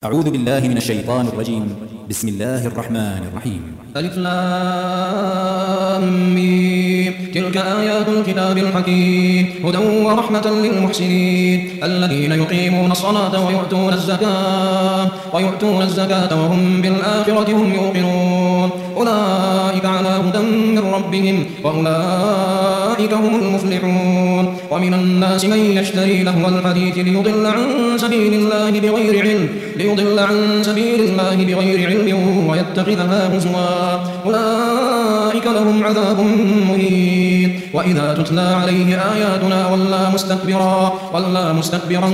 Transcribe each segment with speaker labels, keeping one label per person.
Speaker 1: أعوذ بالله من الشيطان الرجيم. بسم الله الرحمن الرحيم.
Speaker 2: ألف لام ميم. تلك آيات الكتاب الحكيم هدى ورحمة للمحسنين الذين يقيمون الصلاة ويؤتون الزكاة وهم بالآخرة هم يوقنون أولئك على هدى من ربهم وأولئك هم المفلحون. ومن الناس من يشتري لهو الحديث ليضل عن سبيل الله بغير علم ويتخذها هزوا أولئك لهم عذاب مهين. وإذا تتلى عليه آياتنا ولى مستكبرا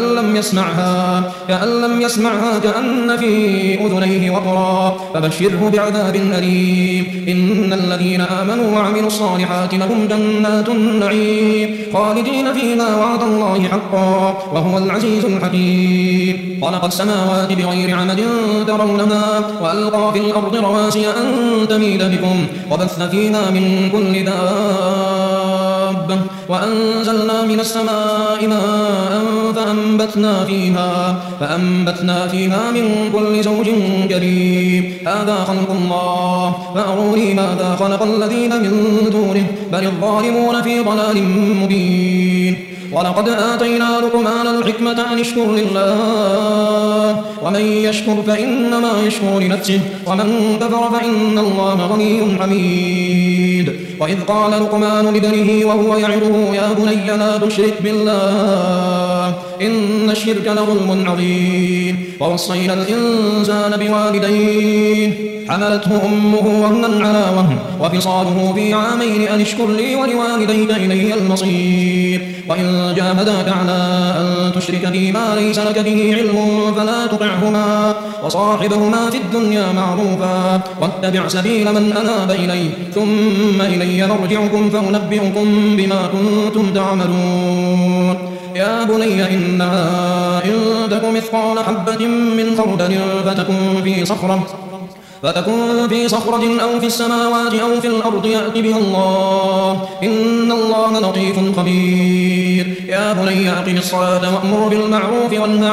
Speaker 2: كأن لم يسمعها كأن في أذنيه وقرا فبشره بعذاب أليم. إن الذين آمنوا وعملوا الصالحات لهم جنات النعيم خالدين فيها وعد الله حقا وهو العزيز الحكيم. خلق السماوات بغير عمد ترونها وألقى في الأرض رواسي أن تميد بكم وبث فيها من كل دابة وأنزلنا من السماء ماء فأنبتنا فيها من كل زوج كريم. هذا خلق الله فأروني ماذا خلق الذين من دونه بل الظالمون في ضلال مبين. ولقد آتينا لقمان الحكمة أن اشكر لله ومن يشكر فإنما يشكر لنفسه ومن كفر فإن الله غني حميد. وإذ قال لقمان لابنه وهو يعظه يا بني لا تشرك بالله إن الشرك لظلم عظيم. ووصينا الإنسان بوالديه حملته أمه وهنا على وهن وفصاله في عامين أن اشكر لي ولوالديك إلي المصير. وإن جاهداك على أن تشرك بي ما ليس لك به علم فلا تطعهما وصاحبهما في الدنيا معروفا واتبع سبيل من أناب إلي ثم إلي مرجعكم فأنبئكم بما كنتم تعملون. يا بني إنها إن تك مثقال حبة من خردل فتكن في صخرة أو في السماوات أو في الأرض يأت بها الله إن الله لطيف خبير. يا بني أقم الصلاة وأمر بالمعروف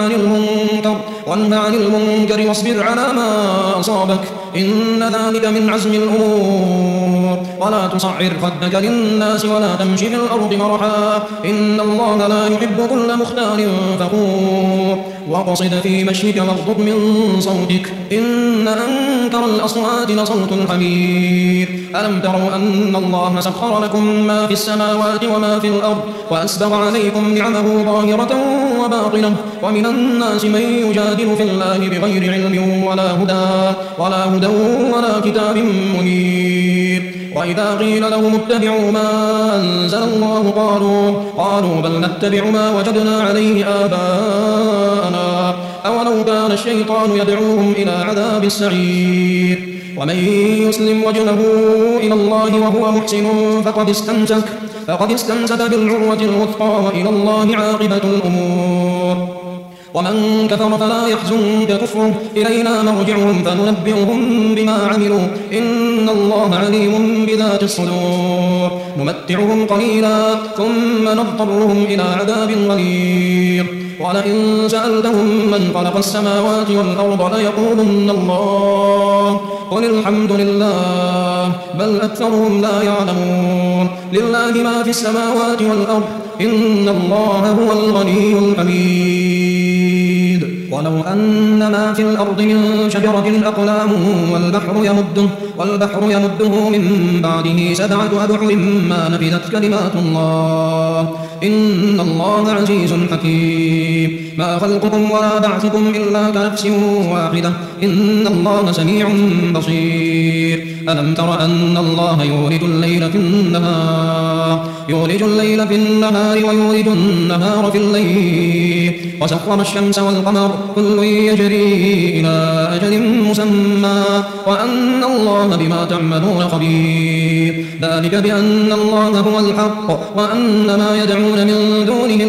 Speaker 2: وانه عن المنكر واصبر على ما أصابك إن ذلك من عزم الأمور. ولا تصعر خدك للناس ولا تمشي في الأرض مرحا إن الله لا يحب كل مختال فخور. واقصد في مشيك واغضض من صوتك إن أنكر الأصوات لصوت الحمير. ألم تروا أن الله سخر لكم ما في السماوات وما في الأرض وأسبغ عليكم نعمه ظاهرة وباطنة ومن الناس من يجادل في الله بغير علم ولا هدى ولا كتاب منير. وإذا قيل لهم اتبعوا ما أنزل الله قالوا بل نتبع ما وجدنا عليه آباءنا أولو كان الشيطان يدعوهم إلى عذاب السعير. ومن يسلم وجهه إلى الله وهو محسن فقد استمسك بالعروة الوثقى وإلى الله عاقبة الأمور. ومن كفر فلا يحزنك كفره إلينا مرجعهم فننبئهم بما عملوا إن الله عليم بذات الصدور. نمتعهم قليلا ثم نضطرهم إلى عذاب غليظ. ولئن سألتهم من خلق السماوات والأرض ليقولن الله قل الحمد لله بل أكثرهم لا يعلمون. لله ما في السماوات والأرض إن الله هو الغني الحميد. ولو أن ما في الأرض من شجرة أقلام والبحر يمده من بعده 7 أبحر ما نفذت كلمات الله إن الله عزيز حكيم. ما خلقكم ولا بعثكم إلا كنفس واحدة إن الله سميع بصير. ألم تر أن الله يولج الليل في النهار ويولج النهار في الليل وسخر الشمس والقمر كل يجري إلى أجل مسمى وأن الله بما تعملون خبير. ذلك بأن الله هو الحق وأن ما يدعون من دونه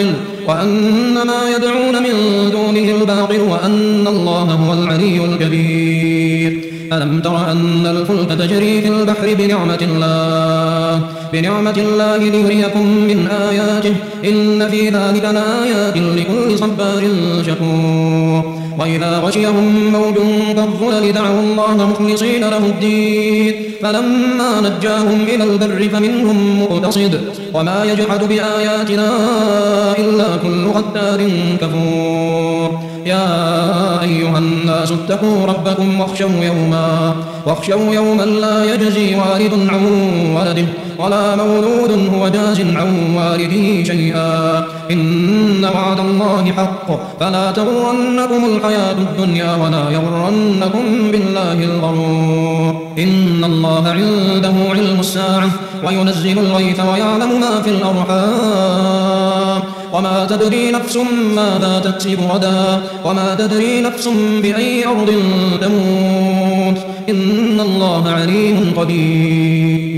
Speaker 2: الباطل وأن الله هو العلي الكبير. ألم تر أن الفلك تجري في البحر بنعمة الله ليريكم من آياته إن في ذلك لآيات لكل صبار شكور. وإذا غشيهم موج كالظلل دعوا الله مخلصين له الدين فلما نجاهم إلى البر فمنهم مقتصد وما يجحد بآياتنا إلا كل ختار كفور يا أيها الناس اتقوا ربكم واخشوا يوما لا يجزي والد عن ولده ولا مولود هو جاز عن والده شيئا إن وعد الله حق فلا تغرنكم الحياة الدنيا ولا يغرنكم بالله الغرور إن الله عنده علم الساعة وينزل الغيث ويعلم ما في الأرحام وما تدري نفس ماذا تكسب غدا وما تدري نفس بأي أرض تموت إن الله عليم قدير